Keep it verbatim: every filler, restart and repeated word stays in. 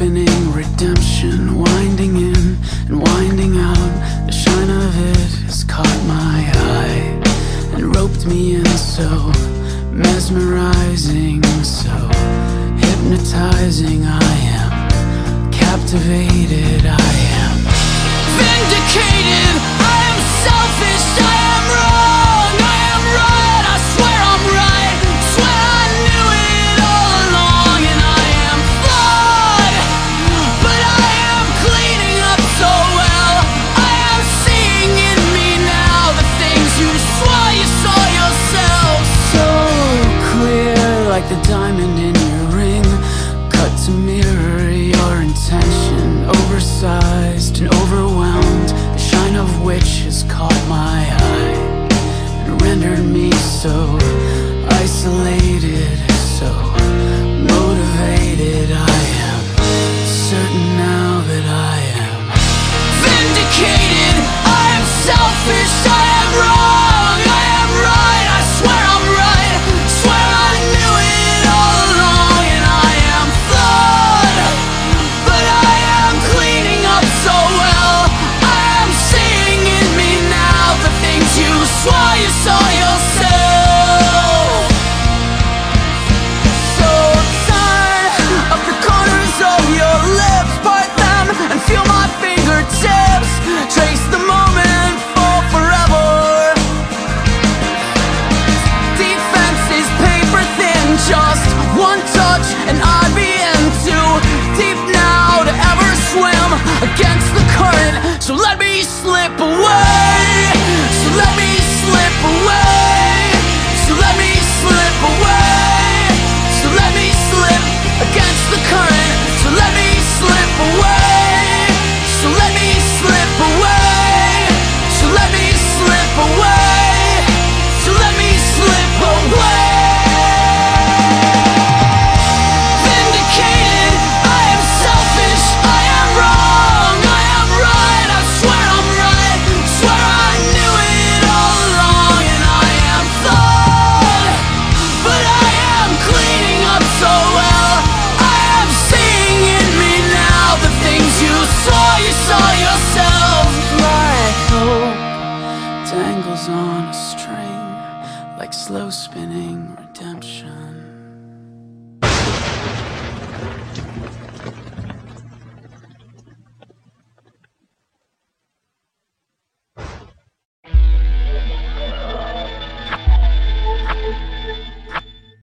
spinning redemption, winding in and winding out. The shine of it has caught my eye and roped me in, so mesmerizing, so hypnotizing. I am captivated, I am vindicated. I am selfish, I am wrong, I am right, I swear I'm right, swear I knew it all along. And I am flawed, but I am cleaning up so well. I am seeing in me now the things you swore you saw yourself. So clear, like the diamond in your ring, cut to mirror your intention, oversized and overwhelmed, the shine of which has caught my eye and rendered me so isolated, so motivated. I am certain now that I am vindicated. I am selfish, I am wrong, I am right, I swear I'm right, swear I knew it all along. And I am flawed, but I am cleaning up so well. I am seeing in me now the things you swore you saw yourself. So turn up the corners of your lips, part them and feel my fingertips, trace the moment for forever. Defense is paper thin, just one touch and I'd be in too deep now to ever swim against the current. So let me slip away, so let me slip away, so let me slip away, so let me slip against the current. So let me slip away, so let me slip away, so let me slip away, so let me slip away. Vindicated, I am selfish, I am wrong, I am right, I swear I'm right, swear I knew it all along. And I am flawed, but I am cleaning up so well. I am seeing in me now the things you saw you saw yourself. Like hope dangles on a string, like slow spinning redemption.